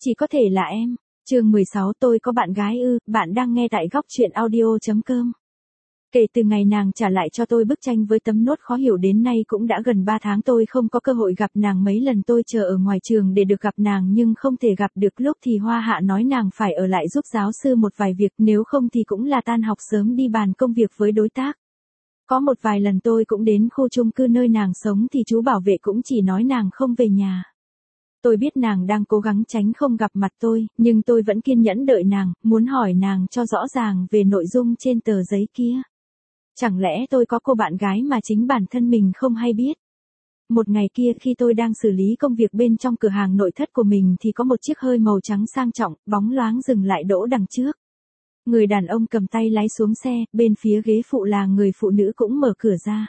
Chỉ có thể là em. Chương 16 tôi có bạn gái ư, bạn đang nghe tại góc truyện audio.com. Kể từ ngày nàng trả lại cho tôi bức tranh với tấm nốt khó hiểu đến nay cũng đã gần 3 tháng tôi không có cơ hội gặp nàng. Mấy lần tôi chờ ở ngoài trường để được gặp nàng nhưng không thể gặp được. Lúc thì Hoa Hạ nói nàng phải ở lại giúp giáo sư một vài việc, nếu không thì cũng là tan học sớm đi bàn công việc với đối tác. Có một vài lần tôi cũng đến khu chung cư nơi nàng sống thì chú bảo vệ cũng chỉ nói nàng không về nhà. Tôi biết nàng đang cố gắng tránh không gặp mặt tôi, nhưng tôi vẫn kiên nhẫn đợi nàng, muốn hỏi nàng cho rõ ràng về nội dung trên tờ giấy kia. Chẳng lẽ tôi có cô bạn gái mà chính bản thân mình không hay biết? Một ngày kia khi tôi đang xử lý công việc bên trong cửa hàng nội thất của mình thì có một chiếc hơi màu trắng sang trọng, bóng loáng dừng lại đỗ đằng trước. Người đàn ông cầm tay lái xuống xe, bên phía ghế phụ là người phụ nữ cũng mở cửa ra.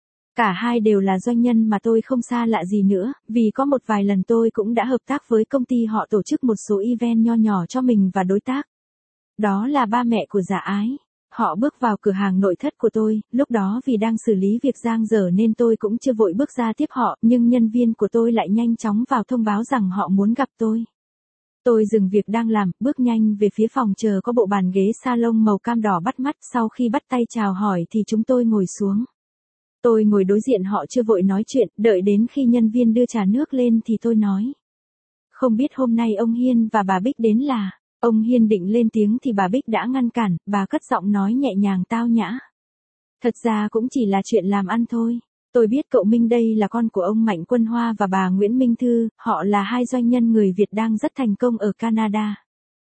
Cả hai đều là doanh nhân mà tôi không xa lạ gì nữa, vì có một vài lần tôi cũng đã hợp tác với công ty họ tổ chức một số event nho nhỏ cho mình và đối tác. Đó là ba mẹ của Dạ Ái. Họ bước vào cửa hàng nội thất của tôi, lúc đó vì đang xử lý việc dang dở nên tôi cũng chưa vội bước ra tiếp họ, nhưng nhân viên của tôi lại nhanh chóng vào thông báo rằng họ muốn gặp tôi. Tôi dừng việc đang làm, bước nhanh về phía phòng chờ có bộ bàn ghế salon màu cam đỏ bắt mắt. Sau khi bắt tay chào hỏi thì chúng tôi ngồi xuống. Tôi ngồi đối diện họ chưa vội nói chuyện, đợi đến khi nhân viên đưa trà nước lên thì tôi nói. Không biết hôm nay ông Hiên và bà Bích đến là. Ông Hiên định lên tiếng thì bà Bích đã ngăn cản, bà cất giọng nói nhẹ nhàng tao nhã. Thật ra cũng chỉ là chuyện làm ăn thôi. Tôi biết cậu Minh đây là con của ông Mạnh Quân Hoa và bà Nguyễn Minh Thư, họ là hai doanh nhân người Việt đang rất thành công ở Canada.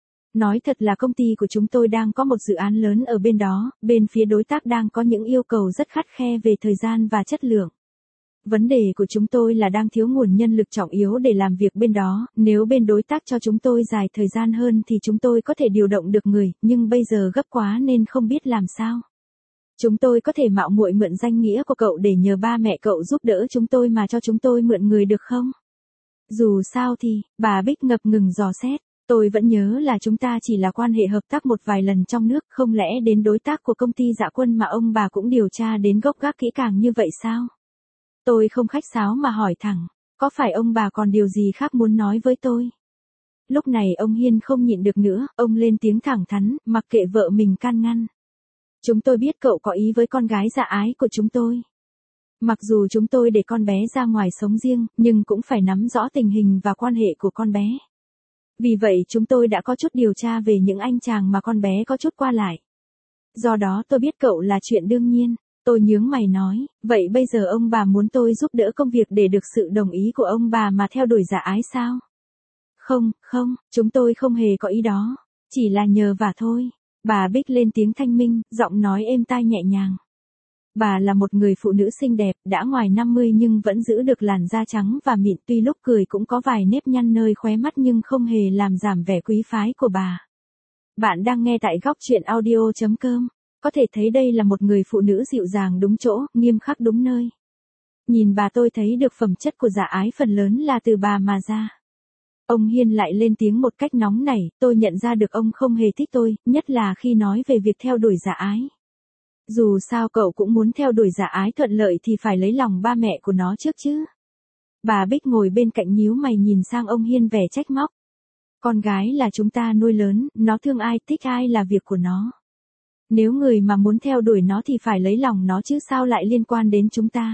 Nói thật là công ty của chúng tôi đang có một dự án lớn ở bên đó, bên phía đối tác đang có những yêu cầu rất khắt khe về thời gian và chất lượng. Vấn đề của chúng tôi là đang thiếu nguồn nhân lực trọng yếu để làm việc bên đó, nếu bên đối tác cho chúng tôi dài thời gian hơn thì chúng tôi có thể điều động được người, nhưng bây giờ gấp quá nên không biết làm sao. Chúng tôi có thể mạo muội mượn danh nghĩa của cậu để nhờ ba mẹ cậu giúp đỡ chúng tôi mà cho chúng tôi mượn người được không? Dù sao thì, bà Bích ngập ngừng dò xét. Tôi vẫn nhớ là chúng ta chỉ là quan hệ hợp tác một vài lần trong nước, không lẽ đến đối tác của công ty Dạ Quân mà ông bà cũng điều tra đến gốc gác kỹ càng như vậy sao? Tôi không khách sáo mà hỏi thẳng, có phải ông bà còn điều gì khác muốn nói với tôi? Lúc này ông Hiên không nhịn được nữa, ông lên tiếng thẳng thắn, mặc kệ vợ mình can ngăn. Chúng tôi biết cậu có ý với con gái Dạ Ái của chúng tôi. Mặc dù chúng tôi để con bé ra ngoài sống riêng, nhưng cũng phải nắm rõ tình hình và quan hệ của con bé. Vì vậy chúng tôi đã có chút điều tra về những anh chàng mà con bé có chút qua lại. Do đó tôi biết cậu là chuyện đương nhiên. Tôi nhướng mày nói, vậy bây giờ ông bà muốn tôi giúp đỡ công việc để được sự đồng ý của ông bà mà theo đuổi Dạ Ái sao? Không, chúng tôi không hề có ý đó. Chỉ là nhờ vả thôi. Bà Bích lên tiếng thanh minh, giọng nói êm tai nhẹ nhàng. Bà là một người phụ nữ xinh đẹp, đã ngoài 50 nhưng vẫn giữ được làn da trắng và mịn, tuy lúc cười cũng có vài nếp nhăn nơi khóe mắt nhưng không hề làm giảm vẻ quý phái của bà. Bạn đang nghe tại góc truyện audio.com. Có thể thấy đây là một người phụ nữ dịu dàng đúng chỗ, nghiêm khắc đúng nơi. Nhìn bà tôi thấy được phẩm chất của Dạ Ái phần lớn là từ bà mà ra. Ông Hiên lại lên tiếng một cách nóng nảy, tôi nhận ra được ông không hề thích tôi, nhất là khi nói về việc theo đuổi Dạ Ái. Dù sao cậu cũng muốn theo đuổi Dạ Ái thuận lợi thì phải lấy lòng ba mẹ của nó trước chứ. Bà Bích ngồi bên cạnh nhíu mày nhìn sang ông Hiên vẻ trách móc. Con gái là chúng ta nuôi lớn, nó thương ai thích ai là việc của nó. Nếu người mà muốn theo đuổi nó thì phải lấy lòng nó chứ sao lại liên quan đến chúng ta.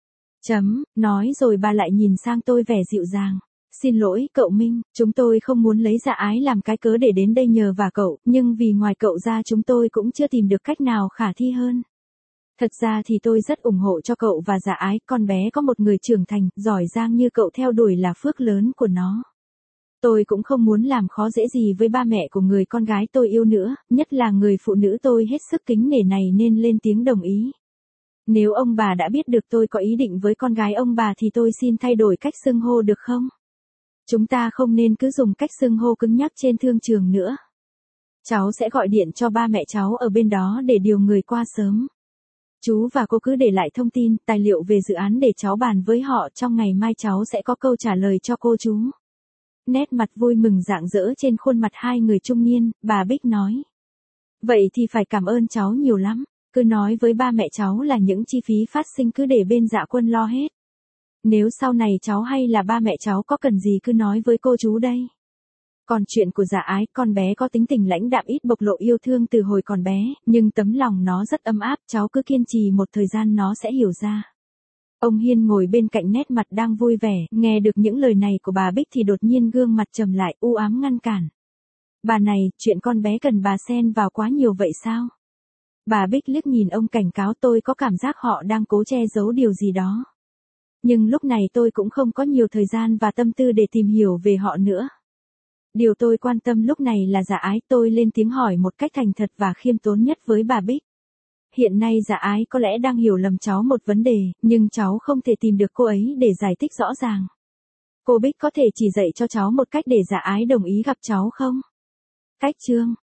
Nói rồi bà lại nhìn sang tôi vẻ dịu dàng. Xin lỗi cậu Minh, chúng tôi không muốn lấy Dạ Ái làm cái cớ để đến đây nhờ vả cậu, nhưng vì ngoài cậu ra chúng tôi cũng chưa tìm được cách nào khả thi hơn. Thật ra thì tôi rất ủng hộ cho cậu và Dạ Ái, con bé có một người trưởng thành, giỏi giang như cậu theo đuổi là phước lớn của nó. Tôi cũng không muốn làm khó dễ gì với ba mẹ của người con gái tôi yêu nữa, nhất là người phụ nữ tôi hết sức kính nể này nên lên tiếng đồng ý. Nếu ông bà đã biết được tôi có ý định với con gái ông bà thì tôi xin thay đổi cách xưng hô được không? Chúng ta không nên cứ dùng cách xưng hô cứng nhắc trên thương trường nữa. Cháu sẽ gọi điện cho ba mẹ cháu ở bên đó để điều người qua sớm. Chú và cô cứ để lại thông tin, tài liệu về dự án để cháu bàn với họ, trong ngày mai cháu sẽ có câu trả lời cho cô chú. Nét mặt vui mừng rạng rỡ trên khuôn mặt hai người trung niên, bà Bích nói. Vậy thì phải cảm ơn cháu nhiều lắm, cứ nói với ba mẹ cháu là những chi phí phát sinh cứ để bên Dạ Quân lo hết. Nếu sau này cháu hay là ba mẹ cháu có cần gì cứ nói với cô chú đây. Còn chuyện của Dạ Ái, con bé có tính tình lãnh đạm ít bộc lộ yêu thương từ hồi còn bé, nhưng tấm lòng nó rất ấm áp, cháu cứ kiên trì một thời gian nó sẽ hiểu ra. Ông Hiên ngồi bên cạnh nét mặt đang vui vẻ, nghe được những lời này của bà Bích thì đột nhiên gương mặt trầm lại, u ám ngăn cản. Bà này, chuyện con bé cần bà xen vào quá nhiều vậy sao? Bà Bích liếc nhìn ông cảnh cáo, tôi có cảm giác họ đang cố che giấu điều gì đó. Nhưng lúc này tôi cũng không có nhiều thời gian và tâm tư để tìm hiểu về họ nữa. Điều tôi quan tâm lúc này là Dạ Ái, tôi lên tiếng hỏi một cách thành thật và khiêm tốn nhất với bà Bích. Hiện nay Dạ Ái có lẽ đang hiểu lầm cháu một vấn đề, nhưng cháu không thể tìm được cô ấy để giải thích rõ ràng. Cô Bích có thể chỉ dạy cho cháu một cách để Dạ Ái đồng ý gặp cháu không? Cách chương